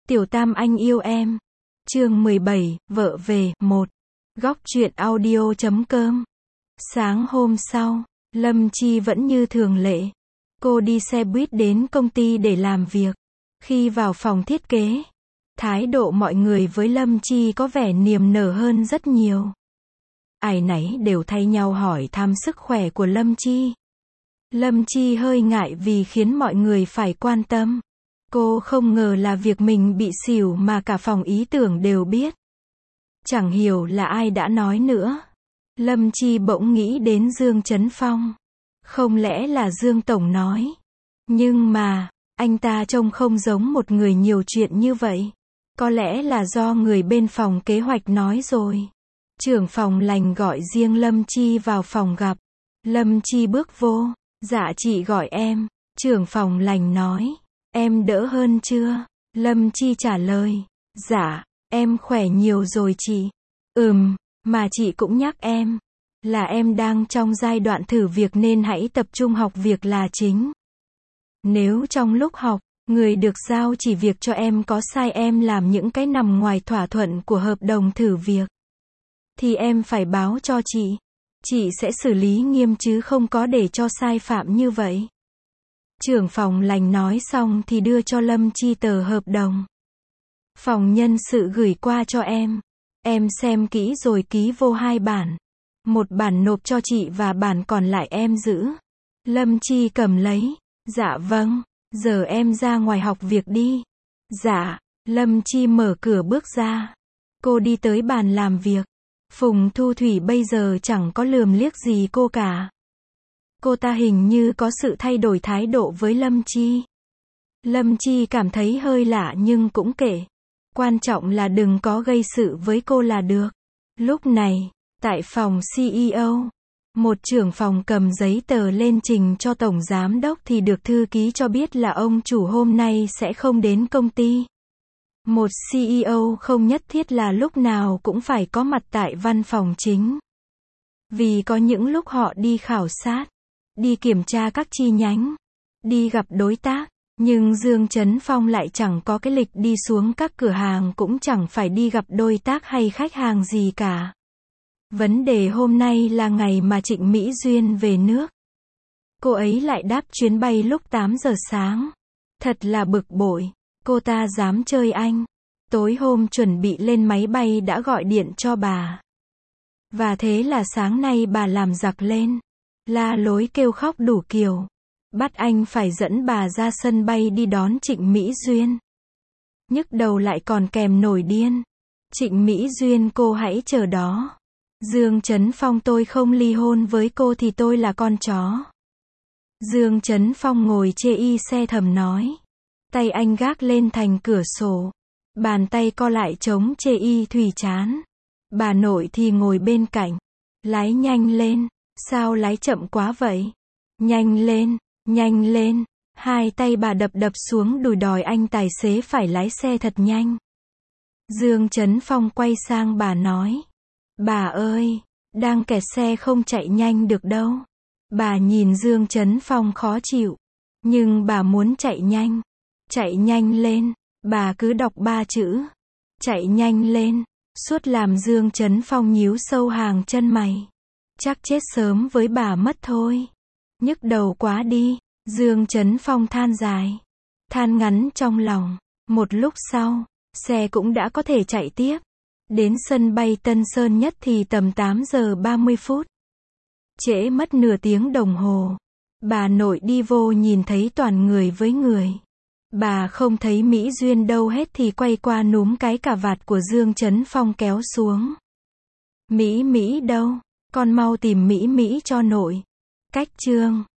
Tiểu Tam anh yêu em. Chương 17, vợ về, 1. Góc truyện audio.com. Sáng hôm sau, Lâm Chi vẫn như thường lệ. Cô đi xe buýt đến công ty để làm việc. Khi vào phòng thiết kế, thái độ mọi người với Lâm Chi có vẻ niềm nở hơn rất nhiều. Ai nấy đều thay nhau hỏi thăm sức khỏe của Lâm Chi. Lâm Chi hơi ngại vì khiến mọi người phải quan tâm. Cô không ngờ là việc mình bị xỉu mà cả phòng ý tưởng đều biết. Chẳng hiểu là ai đã nói nữa. Lâm Chi bỗng nghĩ đến Dương Chấn Phong. Không lẽ là Dương Tổng nói. Nhưng mà, anh ta trông không giống một người nhiều chuyện như vậy. Có lẽ là do người bên phòng kế hoạch nói rồi. Trưởng phòng lành gọi riêng Lâm Chi vào phòng gặp. Lâm Chi bước vô. Dạ chị gọi em. Trưởng phòng lành nói. Em đỡ hơn chưa? Lâm Chi trả lời. Dạ, em khỏe nhiều rồi chị. Mà chị cũng nhắc em. Là em đang trong giai đoạn thử việc nên hãy tập trung học việc là chính. Nếu trong lúc học, người được giao chỉ việc cho em có sai em làm những cái nằm ngoài thỏa thuận của hợp đồng thử việc, thì em phải báo cho chị. Chị sẽ xử lý nghiêm chứ không có để cho sai phạm như vậy. Trưởng phòng lành nói xong thì đưa cho Lâm Chi tờ hợp đồng. Phòng nhân sự gửi qua cho em. Em xem kỹ rồi ký vô 2 bản. Một bản nộp cho chị và bản còn lại em giữ. Lâm Chi cầm lấy. Dạ vâng, giờ em ra ngoài học việc đi. Dạ, Lâm Chi mở cửa bước ra. Cô đi tới bàn làm việc. Phùng Thu Thủy bây giờ chẳng có lườm liếc gì cô cả. Cô ta hình như có sự thay đổi thái độ với Lâm Chi. Lâm Chi cảm thấy hơi lạ nhưng cũng kệ. Quan trọng là đừng có gây sự với cô là được. Lúc này, tại phòng CEO, một trưởng phòng cầm giấy tờ lên trình cho tổng giám đốc thì được thư ký cho biết là ông chủ hôm nay sẽ không đến công ty. Một CEO không nhất thiết là lúc nào cũng phải có mặt tại văn phòng chính. Vì có những lúc họ đi khảo sát, đi kiểm tra các chi nhánh, đi gặp đối tác, nhưng Dương Chấn Phong lại chẳng có cái lịch đi xuống các cửa hàng cũng chẳng phải đi gặp đối tác hay khách hàng gì cả. Vấn đề hôm nay là ngày mà Trịnh Mỹ Duyên về nước. Cô ấy lại đáp chuyến bay lúc 8 giờ sáng. Thật là bực bội. Cô ta dám chơi anh. Tối hôm chuẩn bị lên máy bay đã gọi điện cho bà. Và thế là sáng nay bà làm giặc lên. La lối kêu khóc đủ kiểu. Bắt anh phải dẫn bà ra sân bay đi đón Trịnh Mỹ Duyên. Nhức đầu lại còn kèm nổi điên. Trịnh Mỹ Duyên cô hãy chờ đó. Dương Chấn Phong tôi không ly hôn với cô thì tôi là con chó. Dương Chấn Phong ngồi chê y xe thầm nói. Tay anh gác lên thành cửa sổ. Bàn tay co lại chống chê y thủy chán. Bà nội thì ngồi bên cạnh. Lái nhanh lên. Sao lái chậm quá vậy? Nhanh lên, nhanh lên. Hai tay bà đập đập xuống đùi đòi anh tài xế phải lái xe thật nhanh. Dương Chấn Phong quay sang bà nói. Bà ơi, đang kẹt xe không chạy nhanh được đâu. Bà nhìn Dương Chấn Phong khó chịu. Nhưng bà muốn chạy nhanh. Chạy nhanh lên. Bà cứ đọc 3 chữ. Chạy nhanh lên. Suốt làm Dương Chấn Phong nhíu sâu hàng chân mày. Chắc chết sớm với bà mất thôi. Nhức đầu quá đi. Dương Chấn Phong than dài. Than ngắn trong lòng. Một lúc sau, xe cũng đã có thể chạy tiếp. Đến sân bay Tân Sơn Nhất thì tầm 8 giờ 30 phút. Trễ mất nửa tiếng đồng hồ. Bà nội đi vô nhìn thấy toàn người với người. Bà không thấy Mỹ Duyên đâu hết thì quay qua núm cái cà vạt của Dương Chấn Phong kéo xuống. Mỹ đâu? Con mau tìm Mỹ cho nội. Cách chương.